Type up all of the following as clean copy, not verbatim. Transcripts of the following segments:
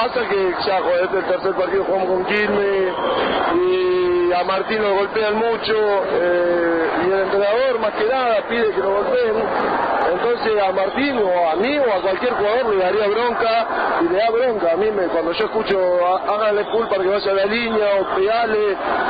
pasa que ya joder, el tercer partido jugamos con Quilmes y a Martín lo golpean mucho y el entrenador más que nada pide que lo golpeen. Entonces a Martín o a mí o a cualquier jugador le daría bronca y le da bronca. A mí cuando yo escucho háganle full para que vaya a la línea o pegale,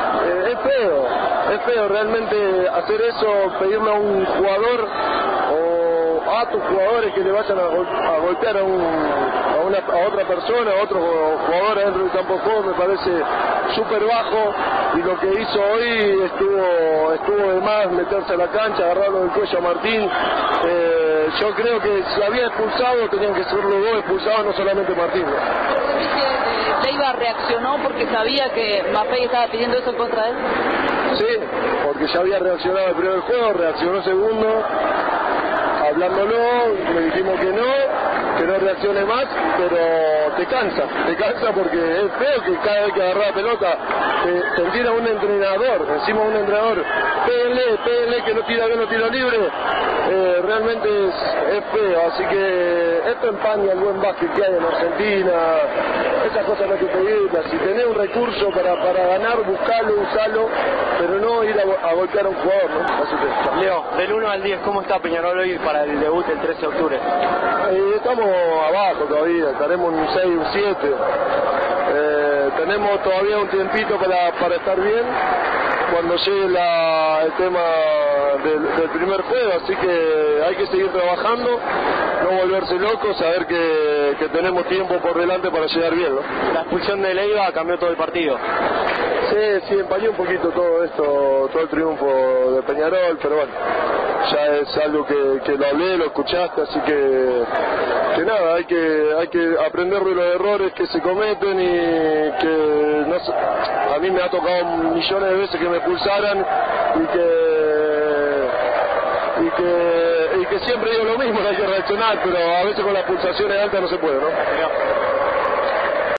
es feo realmente hacer eso, pedirle a un jugador o a tus jugadores que le vayan a golpear a otra persona, a otro jugador dentro del campo de juego. Me parece súper bajo y lo que hizo hoy estuvo de más meterse a la cancha, agarrarlo del cuello a Martín. Yo creo que si había expulsado tenían que ser los dos expulsados, no solamente Martín, ¿no? Leiva reaccionó porque sabía que Maffei estaba pidiendo eso en contra de él. Sí, porque ya había reaccionado el primer juego, reaccionó el segundo, hablándolo, le dijimos que no reaccione más, pero te cansa porque es feo que cada vez que agarra la pelota sentir a un entrenador, encima un entrenador, péguenle que no tira bien, no tiro libre, realmente es feo, así que esto empaña el buen básquet que hay en Argentina, esas cosas no hay que pedirlas, si tenés un recurso para ganar, buscalo, usalo, pero no ir a golpear a un jugador, ¿no? Así que, Leo, del 1 al 10, ¿cómo está Peñarol hoy para el debut el 13 de octubre? Estamos abajo todavía, estaremos un 6, un 7. Tenemos todavía un tiempito para estar bien cuando llegue el tema del primer juego, así que hay que seguir trabajando, no volverse locos, saber que tenemos tiempo por delante para llegar bien, ¿no? La expulsión de Leiva cambió todo el partido. Sí, empañó un poquito todo esto, todo el triunfo de Peñarol, pero bueno, ya es algo que lo hablé, lo escuchaste, así que nada, hay que aprender de los errores que se cometen y que a mí me ha tocado millones de veces que me expulsaran y que siempre digo lo mismo, no hay que reaccionar, pero a veces con las pulsaciones altas no se puede, ¿no?